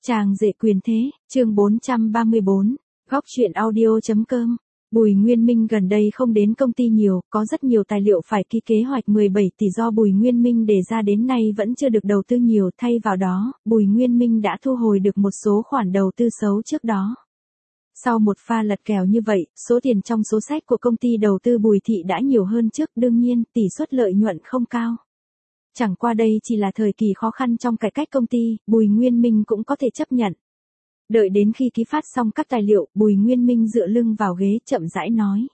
Chàng rể quyền thế, chương 434, góc truyện audio.com. Bùi Nguyên Minh gần đây không đến công ty nhiều, có rất nhiều tài liệu phải ký kế hoạch 17 tỷ do Bùi Nguyên Minh đề ra đến nay vẫn chưa được đầu tư nhiều, thay vào đó, Bùi Nguyên Minh đã thu hồi được một số khoản đầu tư xấu trước đó. Sau một pha lật kèo như vậy, số tiền trong số sách của công ty đầu tư Bùi Thị đã nhiều hơn trước, đương nhiên, tỷ suất lợi nhuận không cao. Chẳng qua đây chỉ là thời kỳ khó khăn trong cải cách công ty, Bùi Nguyên Minh cũng có thể chấp nhận. Đợi đến khi ký phát xong các tài liệu, Bùi Nguyên Minh dựa lưng vào ghế chậm rãi nói.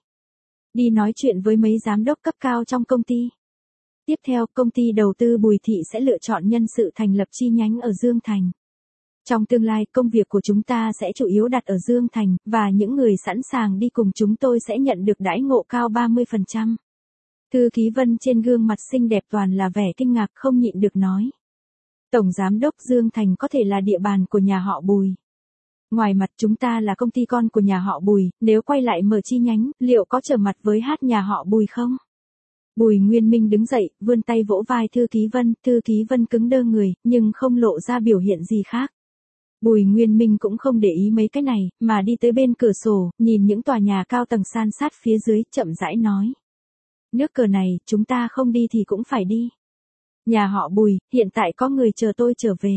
Đi nói chuyện với mấy giám đốc cấp cao trong công ty. Tiếp theo, công ty đầu tư Bùi Thị sẽ lựa chọn nhân sự thành lập chi nhánh ở Dương Thành. Trong tương lai, công việc của chúng ta sẽ chủ yếu đặt ở Dương Thành, và những người sẵn sàng đi cùng chúng tôi sẽ nhận được đãi ngộ cao 30%. Thư ký Vân trên gương mặt xinh đẹp toàn là vẻ kinh ngạc không nhịn được nói. Tổng giám đốc Dương Thành có thể là địa bàn của nhà họ Bùi. Ngoài mặt chúng ta là công ty con của nhà họ Bùi, nếu quay lại mở chi nhánh, liệu có trở mặt với nhà họ Bùi không? Bùi Nguyên Minh đứng dậy, vươn tay vỗ vai Thư ký Vân cứng đơ người, nhưng không lộ ra biểu hiện gì khác. Bùi Nguyên Minh cũng không để ý mấy cái này, mà đi tới bên cửa sổ, nhìn những tòa nhà cao tầng san sát phía dưới, chậm rãi nói. Nước cờ này, chúng ta không đi thì cũng phải đi. Nhà họ Bùi, hiện tại có người chờ tôi trở về.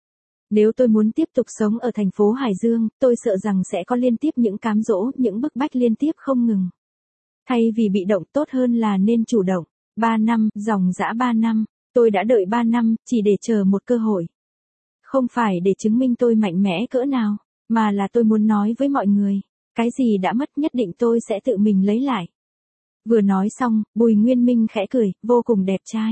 Nếu tôi muốn tiếp tục sống ở thành phố Hải Dương, tôi sợ rằng sẽ có liên tiếp những cám dỗ, những bức bách liên tiếp không ngừng. Thay vì bị động tốt hơn là nên chủ động. 3 năm, dòng dã 3 năm, tôi đã đợi 3 năm, chỉ để chờ một cơ hội. Không phải để chứng minh tôi mạnh mẽ cỡ nào, mà là tôi muốn nói với mọi người, cái gì đã mất nhất định tôi sẽ tự mình lấy lại. Vừa nói xong, Bùi Nguyên Minh khẽ cười, vô cùng đẹp trai.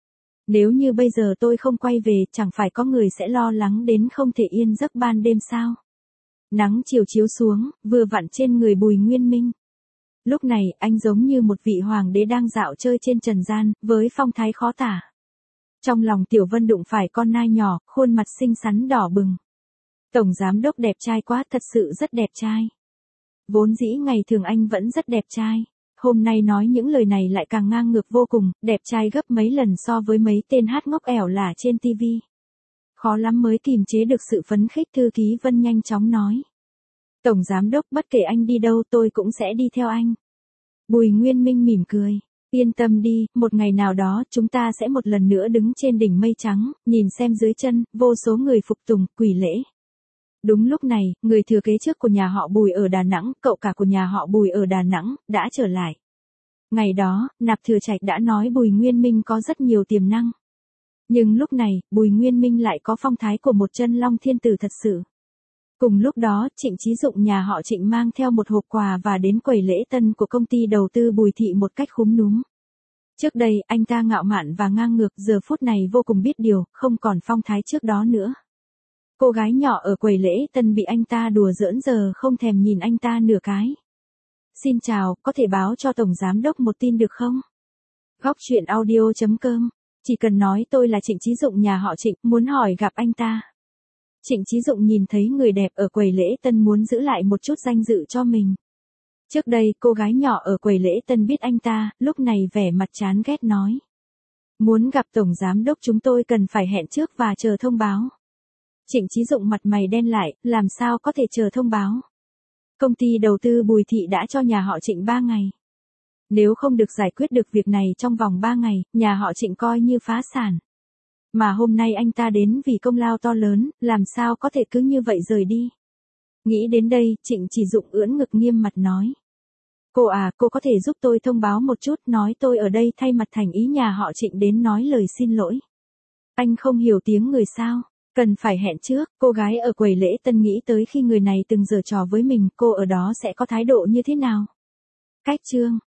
Nếu như bây giờ tôi không quay về, chẳng phải có người sẽ lo lắng đến không thể yên giấc ban đêm sao? Nắng chiều chiếu xuống, vừa vặn trên người Bùi Nguyên Minh. Lúc này, anh giống như một vị hoàng đế đang dạo chơi trên trần gian, với phong thái khó tả. Trong lòng Tiểu Vân đụng phải con nai nhỏ, khuôn mặt xinh xắn đỏ bừng. Tổng giám đốc đẹp trai quá, thật sự rất đẹp trai. Vốn dĩ ngày thường anh vẫn rất đẹp trai. Hôm nay nói những lời này lại càng ngang ngược vô cùng, đẹp trai gấp mấy lần so với mấy tên hát ngốc ẻo lả trên TV. Khó lắm mới kìm chế được sự phấn khích, Thư ký Vân nhanh chóng nói. Tổng giám đốc, bất kể anh đi đâu tôi cũng sẽ đi theo anh. Bùi Nguyên Minh mỉm cười. Yên tâm đi, một ngày nào đó chúng ta sẽ một lần nữa đứng trên đỉnh mây trắng, nhìn xem dưới chân, vô số người phục tùng, quỳ lễ. Đúng lúc này, người thừa kế trước của nhà họ Bùi ở Đà Nẵng, cậu cả của nhà họ Bùi ở Đà Nẵng, đã trở lại. Ngày đó, Nạp Thừa Trạch đã nói Bùi Nguyên Minh có rất nhiều tiềm năng. Nhưng lúc này, Bùi Nguyên Minh lại có phong thái của một chân long thiên tử thật sự. Cùng lúc đó, Trịnh Chí Dụng nhà họ Trịnh mang theo một hộp quà và đến quầy lễ tân của công ty đầu tư Bùi Thị một cách khúm núm. Trước đây, anh ta ngạo mạn và ngang ngược, giờ phút này vô cùng biết điều, không còn phong thái trước đó nữa. Cô gái nhỏ ở quầy lễ tân bị anh ta đùa giỡn giờ không thèm nhìn anh ta nửa cái. Xin chào, có thể báo cho Tổng Giám đốc một tin được không? Góc truyện audio.com, chỉ cần nói tôi là Trịnh Chí Dụng nhà họ Trịnh, muốn hỏi gặp anh ta. Trịnh Chí Dụng nhìn thấy người đẹp ở quầy lễ tân muốn giữ lại một chút danh dự cho mình. Trước đây, cô gái nhỏ ở quầy lễ tân biết anh ta, lúc này vẻ mặt chán ghét nói. Muốn gặp Tổng Giám đốc chúng tôi cần phải hẹn trước và chờ thông báo. Trịnh Chí Dụng mặt mày đen lại, làm sao có thể chờ thông báo. Công ty đầu tư Bùi Thị đã cho nhà họ Trịnh 3 ngày. Nếu không được giải quyết được việc này trong vòng 3 ngày, nhà họ Trịnh coi như phá sản. Mà hôm nay anh ta đến vì công lao to lớn, làm sao có thể cứ như vậy rời đi. Nghĩ đến đây, Trịnh Chí Dụng ưỡn ngực nghiêm mặt nói. Cô à, cô có thể giúp tôi thông báo một chút, nói tôi ở đây thay mặt thành ý nhà họ Trịnh đến nói lời xin lỗi. Anh không hiểu tiếng người sao? Cần phải hẹn trước, cô gái ở quầy lễ tân nghĩ tới khi người này từng giở trò với mình, cô ở đó sẽ có thái độ như thế nào. Cách chương.